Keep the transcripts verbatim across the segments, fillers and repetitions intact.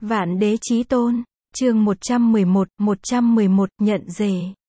Vạn Đế Chí Tôn, chương một trăm mười một, một trăm mười một, nhận rể.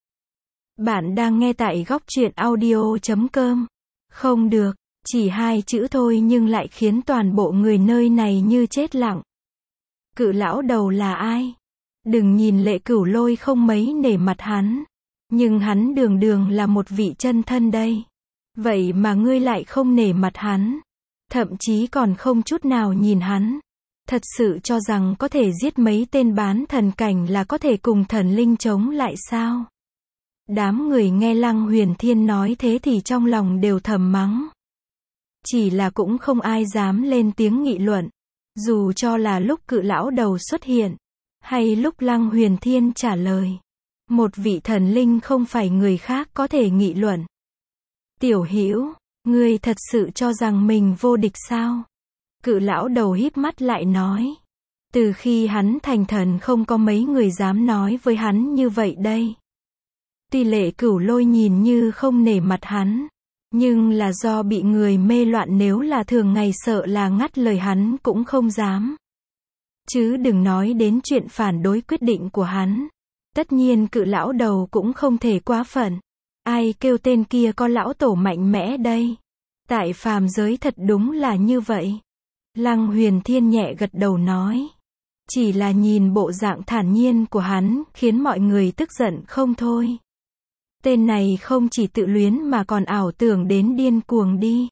Bạn đang nghe tại góc truyện audio chấm com. Không được, chỉ hai chữ thôi nhưng lại khiến toàn bộ người nơi này như chết lặng. Cự lão đầu là ai? Đừng nhìn Lệ Cửu Lôi không mấy nể mặt hắn, nhưng hắn đường đường là một vị chân thân đây. Vậy mà ngươi lại không nể mặt hắn, thậm chí còn không chút nào nhìn hắn. Thật sự cho rằng có thể giết mấy tên bán thần cảnh là có thể cùng thần linh chống lại sao? Đám người nghe Lăng Huyền Thiên nói thế thì trong lòng đều thầm mắng. Chỉ là cũng không ai dám lên tiếng nghị luận. Dù cho là lúc cự lão đầu xuất hiện, hay lúc Lăng Huyền Thiên trả lời. Một vị thần linh không phải người khác có thể nghị luận. Tiểu Hữu, ngươi thật sự cho rằng mình vô địch sao? Cự lão đầu híp mắt lại nói. Từ khi hắn thành thần không có mấy người dám nói với hắn như vậy đây. Tuy Lệ Cửu Lôi nhìn như không nể mặt hắn, nhưng là do bị người mê loạn, nếu là thường ngày sợ là ngắt lời hắn cũng không dám. Chứ đừng nói đến chuyện phản đối quyết định của hắn. Tất nhiên cự lão đầu cũng không thể quá phận. Ai kêu tên kia có lão tổ mạnh mẽ đây? Tại phàm giới thật đúng là như vậy. Lăng Huyền Thiên nhẹ gật đầu nói. Chỉ là nhìn bộ dạng thản nhiên của hắn, khiến mọi người tức giận không thôi. Tên này không chỉ tự luyến mà còn ảo tưởng đến điên cuồng đi.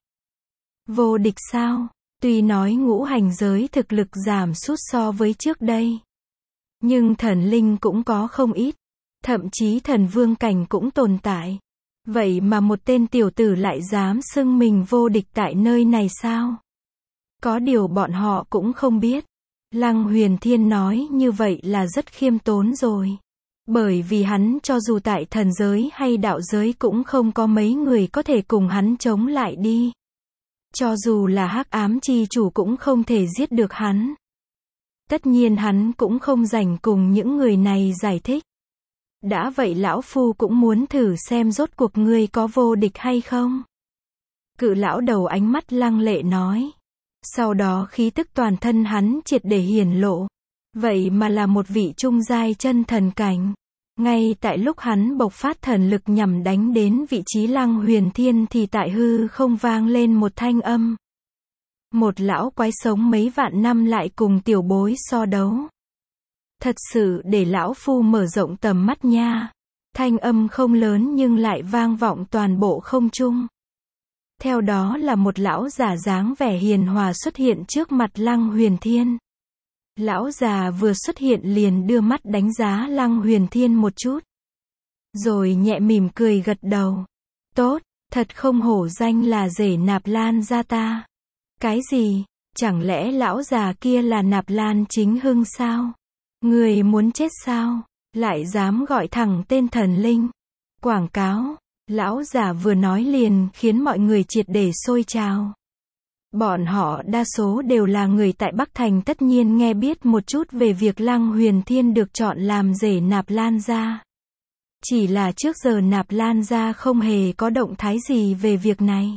Vô địch sao? Tuy nói ngũ hành giới thực lực giảm sút so với trước đây, nhưng thần linh cũng có không ít. Thậm chí thần vương cảnh cũng tồn tại. Vậy mà một tên tiểu tử lại dám xưng mình vô địch tại nơi này sao? Có điều bọn họ cũng không biết. Lăng Huyền Thiên nói như vậy là rất khiêm tốn rồi. Bởi vì hắn cho dù tại thần giới hay đạo giới cũng không có mấy người có thể cùng hắn chống lại đi. Cho dù là Hắc Ám Chi Chủ cũng không thể giết được hắn. Tất nhiên hắn cũng không rảnh cùng những người này giải thích. Đã vậy lão phu cũng muốn thử xem rốt cuộc ngươi có vô địch hay không. Cự lão đầu ánh mắt lăng lệ nói. Sau đó khí tức toàn thân hắn triệt để hiển lộ. Vậy mà là một vị trung giai chân thần cảnh. Ngay tại lúc hắn bộc phát thần lực nhằm đánh đến vị trí Lăng Huyền Thiên thì tại hư không vang lên một thanh âm. Một lão quái sống mấy vạn năm lại cùng tiểu bối so đấu. Thật sự để lão phu mở rộng tầm mắt nha. Thanh âm không lớn nhưng lại vang vọng toàn bộ không trung. Theo đó là một lão già dáng vẻ hiền hòa xuất hiện trước mặt Lăng Huyền Thiên. Lão già vừa xuất hiện liền đưa mắt đánh giá Lăng Huyền Thiên một chút. Rồi nhẹ mỉm cười gật đầu. Tốt, thật không hổ danh là rể Nạp Lan gia ta. Cái gì? Chẳng lẽ lão già kia là Nạp Lan Chính Hưng sao? Người muốn chết sao? Lại dám gọi thẳng tên thần linh. Quảng cáo. Lão già vừa nói liền khiến mọi người triệt để sôi trào. Bọn họ đa số đều là người tại Bắc Thành, tất nhiên nghe biết một chút về việc Lăng Huyền Thiên được chọn làm rể Nạp Lan gia. Chỉ là trước giờ Nạp Lan gia không hề có động thái gì về việc này,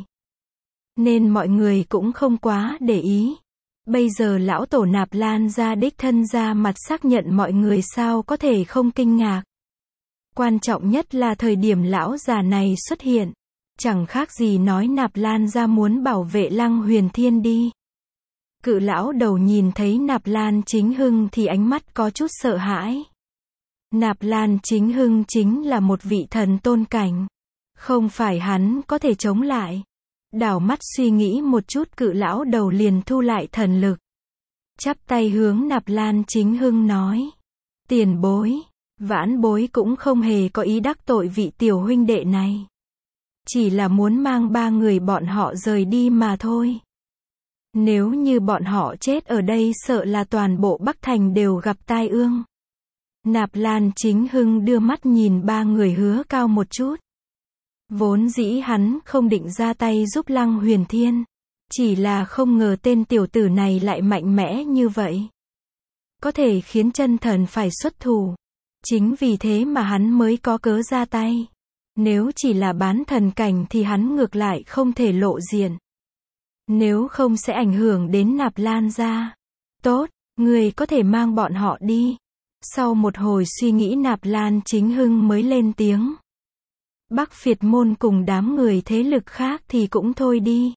nên mọi người cũng không quá để ý. Bây giờ lão tổ Nạp Lan gia đích thân ra mặt xác nhận, mọi người sao có thể không kinh ngạc. Quan trọng nhất là thời điểm lão già này xuất hiện, chẳng khác gì nói Nạp Lan gia muốn bảo vệ Lăng Huyền Thiên đi. Cự lão đầu nhìn thấy Nạp Lan Chính Hưng thì ánh mắt có chút sợ hãi. Nạp Lan Chính Hưng chính là một vị thần tôn cảnh. Không phải hắn có thể chống lại. Đảo mắt suy nghĩ một chút, cự lão đầu liền thu lại thần lực. Chắp tay hướng Nạp Lan Chính Hưng nói. Tiền bối, vãn bối cũng không hề có ý đắc tội vị tiểu huynh đệ này. Chỉ là muốn mang ba người bọn họ rời đi mà thôi. Nếu như bọn họ chết ở đây sợ là toàn bộ Bắc Thành đều gặp tai ương. Nạp Lan Chính Hưng đưa mắt nhìn ba người Hứa Cao một chút. Vốn dĩ hắn không định ra tay giúp Lăng Huyền Thiên. Chỉ là không ngờ tên tiểu tử này lại mạnh mẽ như vậy. Có thể khiến chân thần phải xuất thủ. Chính vì thế mà hắn mới có cớ ra tay. Nếu chỉ là bán thần cảnh thì hắn ngược lại không thể lộ diện. Nếu không sẽ ảnh hưởng đến Nạp Lan gia. Tốt, Ngươi có thể mang bọn họ đi. Sau một hồi suy nghĩ Nạp Lan Chính Hưng mới lên tiếng. Bắc Phiệt môn cùng đám người thế lực khác thì cũng thôi đi.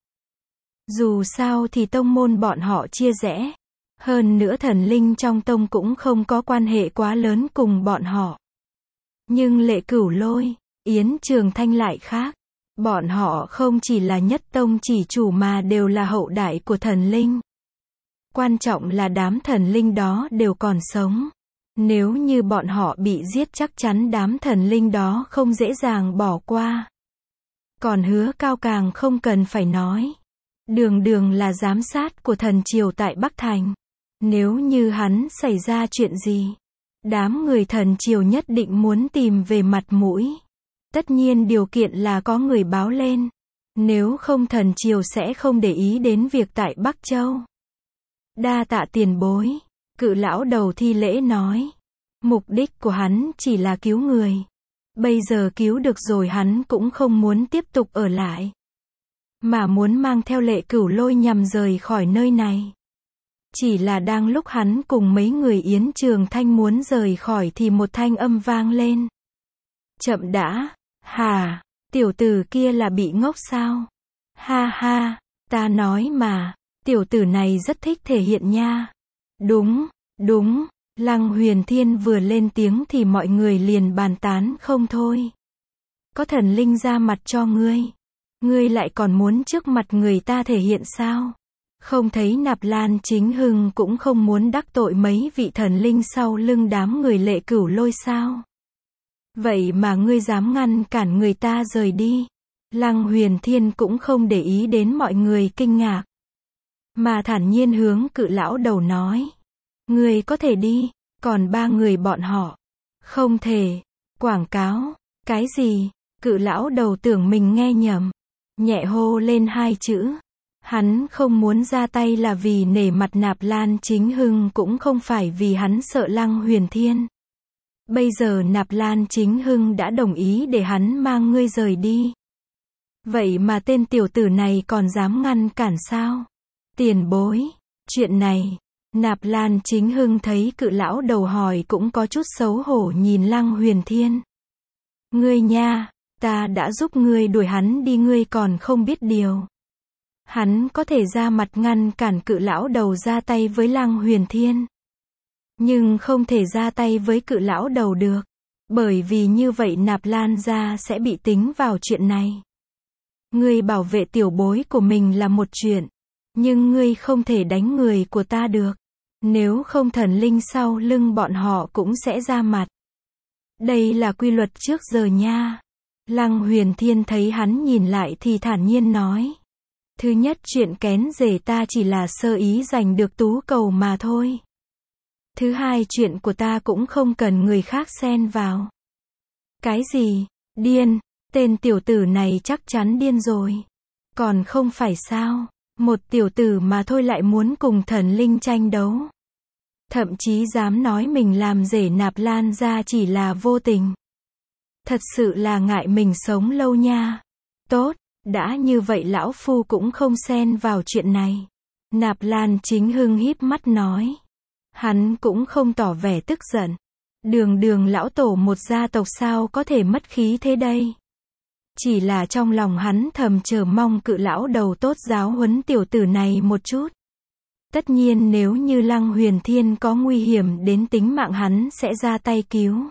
Dù sao thì tông môn bọn họ chia rẽ. Hơn nữa thần linh trong tông cũng không có quan hệ quá lớn cùng bọn họ. Nhưng Lệ Cửu Lôi, Yến Trường Thanh lại khác. Bọn họ không chỉ là nhất tông chỉ chủ mà đều là hậu đại của thần linh. Quan trọng là đám thần linh đó đều còn sống. Nếu như bọn họ bị giết chắc chắn đám thần linh đó không dễ dàng bỏ qua. Còn Hứa Cao càng không cần phải nói. Đường đường là giám sát của thần triều tại Bắc Thành. Nếu như hắn xảy ra chuyện gì, đám người thần triều nhất định muốn tìm về mặt mũi. Tất nhiên điều kiện là có người báo lên. Nếu không thần triều sẽ không để ý đến việc tại Bắc Châu. Đa tạ tiền bối. Cự lão đầu thi lễ nói. Mục đích của hắn chỉ là cứu người. Bây giờ cứu được rồi hắn cũng không muốn tiếp tục ở lại. Mà muốn mang theo Lệ Cửu Lôi nhằm rời khỏi nơi này. Chỉ là đang lúc hắn cùng mấy người Yến Trường Thanh muốn rời khỏi thì một thanh âm vang lên. Chậm đã. Hà, tiểu tử kia là bị ngốc sao? Ha ha, ta nói mà, tiểu tử này rất thích thể hiện nha. Đúng, đúng, Lăng Huyền Thiên vừa lên tiếng thì mọi người liền bàn tán không thôi. Có thần linh ra mặt cho ngươi. Ngươi lại còn muốn trước mặt người ta thể hiện sao? Không thấy Nạp Lan Chính Hưng cũng không muốn đắc tội mấy vị thần linh sau lưng đám người Lệ Cửu Lôi sao? Vậy mà ngươi dám ngăn cản người ta rời đi. Lăng Huyền Thiên cũng không để ý đến mọi người kinh ngạc. Mà thản nhiên hướng Cự lão đầu nói. Ngươi có thể đi, còn ba người bọn họ. Không thể. Quảng cáo. Cái gì? Cự lão đầu tưởng mình nghe nhầm. Nhẹ hô lên hai chữ. Hắn không muốn ra tay là vì nể mặt Nạp Lan Chính Hưng cũng không phải vì hắn sợ Lăng Huyền Thiên. Bây giờ Nạp Lan Chính Hưng đã đồng ý để hắn mang ngươi rời đi. Vậy mà tên tiểu tử này còn dám ngăn cản sao? Tiền bối. Chuyện này. Nạp Lan Chính Hưng thấy Cự lão đầu hỏi cũng có chút xấu hổ nhìn Lăng Huyền Thiên. Ngươi nha, ta đã giúp ngươi đuổi hắn đi ngươi còn không biết điều. Hắn có thể ra mặt ngăn cản Cự lão đầu ra tay với Lăng Huyền Thiên. Nhưng không thể ra tay với Cự lão đầu được. Bởi vì như vậy Nạp Lan gia sẽ bị tính vào chuyện này. Ngươi bảo vệ tiểu bối của mình là một chuyện. Nhưng ngươi không thể đánh người của ta được. Nếu không thần linh sau lưng bọn họ cũng sẽ ra mặt. Đây là quy luật trước giờ nha. Lăng Huyền Thiên thấy hắn nhìn lại thì thản nhiên nói. Thứ nhất chuyện kén rể ta chỉ là sơ ý giành được tú cầu mà thôi. Thứ hai chuyện của ta cũng không cần người khác xen vào. Cái gì? Điên, tên tiểu tử này chắc chắn điên rồi. Còn không phải sao, một tiểu tử mà thôi lại muốn cùng thần linh tranh đấu. Thậm chí dám nói mình làm rể Nạp Lan gia chỉ là vô tình. Thật sự là ngại mình sống lâu nha. Tốt, đã như vậy lão phu cũng không xen vào chuyện này. Nạp Lan Chính Hưng híp mắt nói. Hắn cũng không tỏ vẻ tức giận. Đường đường lão tổ một gia tộc sao có thể mất khí thế đây. Chỉ là trong lòng hắn thầm chờ mong Cự lão đầu tốt giáo huấn tiểu tử này một chút. Tất nhiên nếu như Lăng Huyền Thiên có nguy hiểm đến tính mạng hắn sẽ ra tay cứu.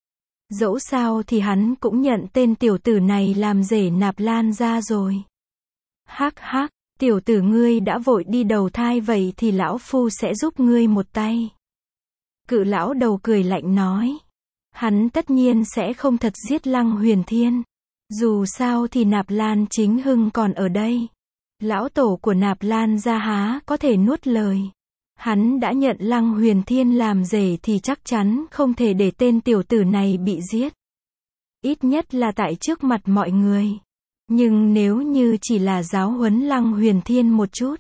Dẫu sao thì hắn cũng nhận tên tiểu tử này làm rể Nạp Lan gia rồi. Hắc hắc, tiểu tử ngươi đã vội đi đầu thai vậy thì lão phu sẽ giúp ngươi một tay. Cự lão đầu cười lạnh nói. Hắn tất nhiên sẽ không thật giết Lăng Huyền Thiên. Dù sao thì Nạp Lan Chính Hưng còn ở đây. Lão tổ của Nạp Lan gia há có thể nuốt lời. Hắn đã nhận Lăng Huyền Thiên làm rể thì chắc chắn không thể để tên tiểu tử này bị giết. Ít nhất là tại trước mặt mọi người. Nhưng nếu như chỉ là giáo huấn Lăng Huyền Thiên một chút.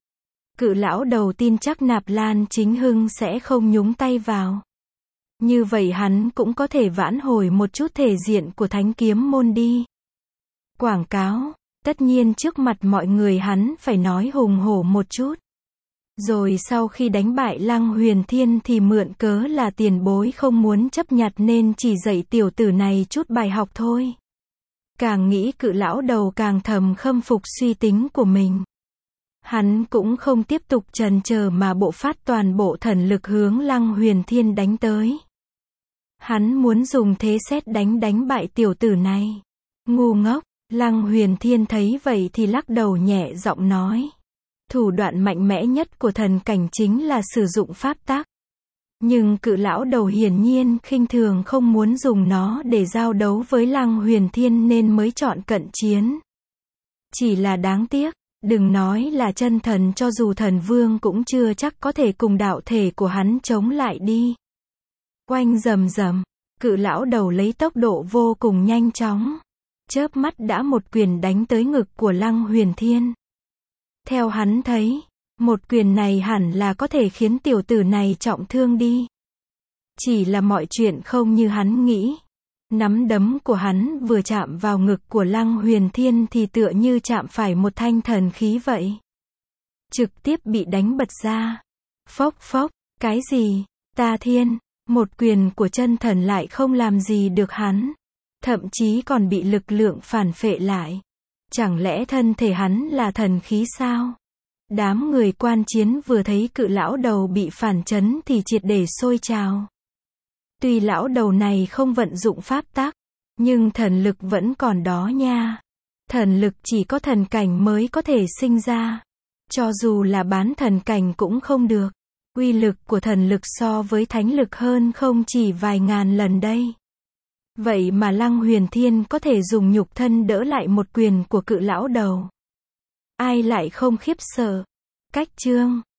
Cự lão đầu tin chắc Nạp Lan Chính Hưng sẽ không nhúng tay vào. Như vậy hắn cũng có thể vãn hồi một chút thể diện của Thánh Kiếm môn đi. Quảng cáo, tất nhiên trước mặt mọi người hắn phải nói hùng hổ một chút. Rồi sau khi đánh bại Lăng Huyền Thiên thì mượn cớ là tiền bối không muốn chấp nhặt nên chỉ dạy tiểu tử này chút bài học thôi. Càng nghĩ Cự lão đầu càng thầm khâm phục suy tính của mình. Hắn cũng không tiếp tục chần chờ mà bộ phát toàn bộ thần lực hướng Lăng Huyền Thiên đánh tới. Hắn muốn dùng thế sét đánh đánh bại tiểu tử này. Ngu ngốc, Lăng Huyền Thiên thấy vậy thì lắc đầu nhẹ giọng nói. Thủ đoạn mạnh mẽ nhất của thần cảnh chính là sử dụng pháp tắc. Nhưng Cự lão đầu hiển nhiên khinh thường không muốn dùng nó để giao đấu với Lăng Huyền Thiên nên mới chọn cận chiến. Chỉ là đáng tiếc, đừng nói là chân thần, cho dù thần vương cũng chưa chắc có thể cùng đạo thể của hắn chống lại đi. Oanh rầm rầm, Cự lão đầu lấy tốc độ vô cùng nhanh chóng, chớp mắt đã một quyền đánh tới ngực của Lăng Huyền Thiên. Theo hắn thấy, một quyền này hẳn là có thể khiến tiểu tử này trọng thương đi. Chỉ là mọi chuyện không như hắn nghĩ. Nắm đấm của hắn vừa chạm vào ngực của Lăng Huyền Thiên thì tựa như chạm phải một thanh thần khí vậy. Trực tiếp bị đánh bật ra. Phốc phốc, cái gì? Ta thiên, một quyền của chân thần lại không làm gì được hắn. Thậm chí còn bị lực lượng phản phệ lại. Chẳng lẽ thân thể hắn là thần khí sao? Đám người quan chiến vừa thấy Cự lão đầu bị phản chấn thì triệt để sôi trào. Tuy lão đầu này không vận dụng pháp tắc, nhưng thần lực vẫn còn đó nha. Thần lực chỉ có thần cảnh mới có thể sinh ra. Cho dù là bán thần cảnh cũng không được. Uy lực của thần lực so với thánh lực hơn không chỉ vài ngàn lần đây. Vậy mà Lăng Huyền Thiên có thể dùng nhục thân đỡ lại một quyền của Cự lão đầu. Ai lại không khiếp sợ? Cách chương